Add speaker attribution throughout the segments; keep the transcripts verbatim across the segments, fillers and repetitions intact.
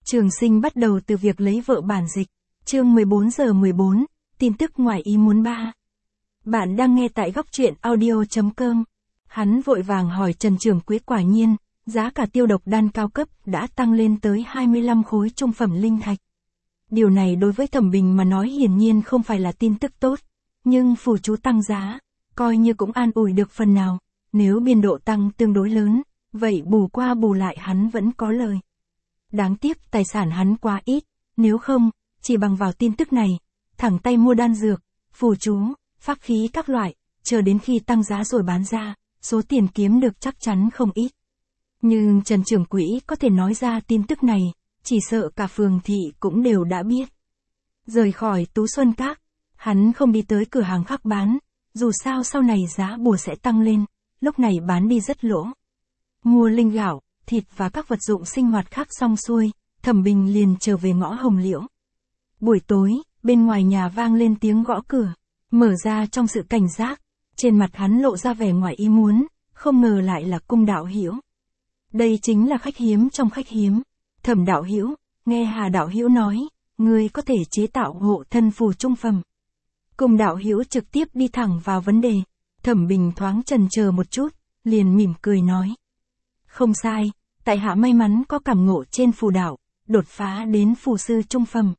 Speaker 1: Trường Sinh bắt đầu từ việc lấy vợ bản dịch. Chương mười bốn giờ mười bốn, tin tức ngoài ý muốn ba. Bạn đang nghe tại góc truyện audio chấm com. Hắn vội vàng hỏi Trần Trường Quỹ, quả nhiên, giá cả tiêu độc đan cao cấp đã tăng lên tới hai mươi lăm khối trung phẩm linh thạch. Điều này đối với Thẩm Bình mà nói hiển nhiên không phải là tin tức tốt, nhưng phù chú tăng giá, coi như cũng an ủi được phần nào, nếu biên độ tăng tương đối lớn, vậy bù qua bù lại hắn vẫn có lời. Đáng tiếc tài sản hắn quá ít, nếu không, chỉ bằng vào tin tức này, thẳng tay mua đan dược, phù chú, pháp khí các loại, chờ đến khi tăng giá rồi bán ra, số tiền kiếm được chắc chắn không ít. Nhưng Trần Trường Quỹ có thể nói ra tin tức này, chỉ sợ cả phường thị cũng đều đã biết. Rời khỏi Tú Xuân Các, hắn không đi tới cửa hàng khác bán, dù sao sau này giá bùa sẽ tăng lên, lúc này bán đi rất lỗ. Mua linh gạo, thịt và các vật dụng sinh hoạt khác xong xuôi, Thẩm Bình liền trở về ngõ Hồng Liễu. Buổi tối, bên ngoài nhà vang lên tiếng gõ cửa, mở ra trong sự cảnh giác, trên mặt hắn lộ ra vẻ ngoài ý muốn, không ngờ lại là Cung đạo hữu. Đây chính là khách hiếm trong khách hiếm. Thẩm đạo hữu, nghe Hà đạo hữu nói, ngươi có thể chế tạo hộ thân phù trung phẩm. Cung đạo hữu trực tiếp đi thẳng vào vấn đề. Thẩm Bình thoáng chần chờ một chút, liền mỉm cười nói. Không sai, tại hạ may mắn có cảm ngộ trên phù đạo, đột phá đến phù sư trung phẩm.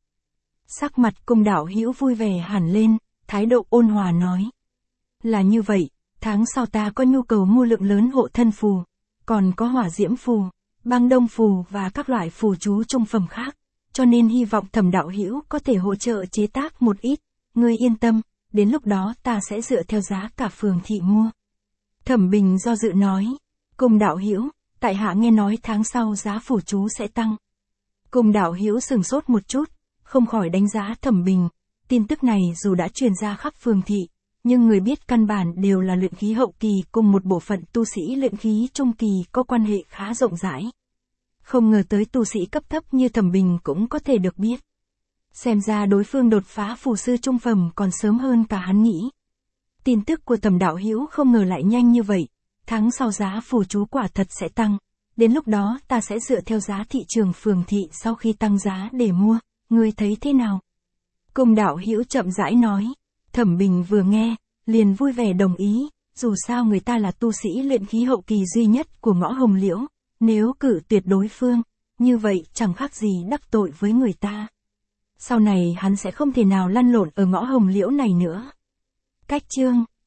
Speaker 1: Sắc mặt Cung đạo hữu vui vẻ hẳn lên, thái độ ôn hòa nói. Là như vậy, tháng sau ta có nhu cầu mua lượng lớn hộ thân phù, còn có hỏa diễm phù, băng đông phù và các loại phù chú trung phẩm khác, cho nên hy vọng Thẩm đạo hữu có thể hỗ trợ chế tác một ít, ngươi yên tâm, đến lúc đó ta sẽ dựa theo giá cả phường thị mua. Thẩm Bình do dự nói, Cung đạo hữu, tại hạ nghe nói tháng sau giá phù chú sẽ tăng. Cung đạo hữu sừng sốt một chút, không khỏi đánh giá Thẩm Bình, tin tức này dù đã truyền ra khắp phường thị, nhưng người biết căn bản đều là luyện khí hậu kỳ cùng một bộ phận tu sĩ luyện khí trung kỳ có quan hệ khá rộng rãi. Không ngờ tới tu sĩ cấp thấp như Thẩm Bình cũng có thể được biết. Xem ra đối phương đột phá phù sư trung phẩm còn sớm hơn cả hắn nghĩ. Tin tức của Thẩm đạo hữu không ngờ lại nhanh như vậy, tháng sau giá phù chú quả thật sẽ tăng, đến lúc đó ta sẽ dựa theo giá thị trường phường thị sau khi tăng giá để mua, ngươi thấy thế nào? Cung đạo hữu chậm rãi nói. Thẩm Bình vừa nghe, liền vui vẻ đồng ý, dù sao người ta là tu sĩ luyện khí hậu kỳ duy nhất của ngõ Hồng Liễu, nếu cử tuyệt đối phương, như vậy chẳng khác gì đắc tội với người ta. Sau này hắn sẽ không thể nào lăn lộn ở ngõ Hồng Liễu này nữa. Cách chương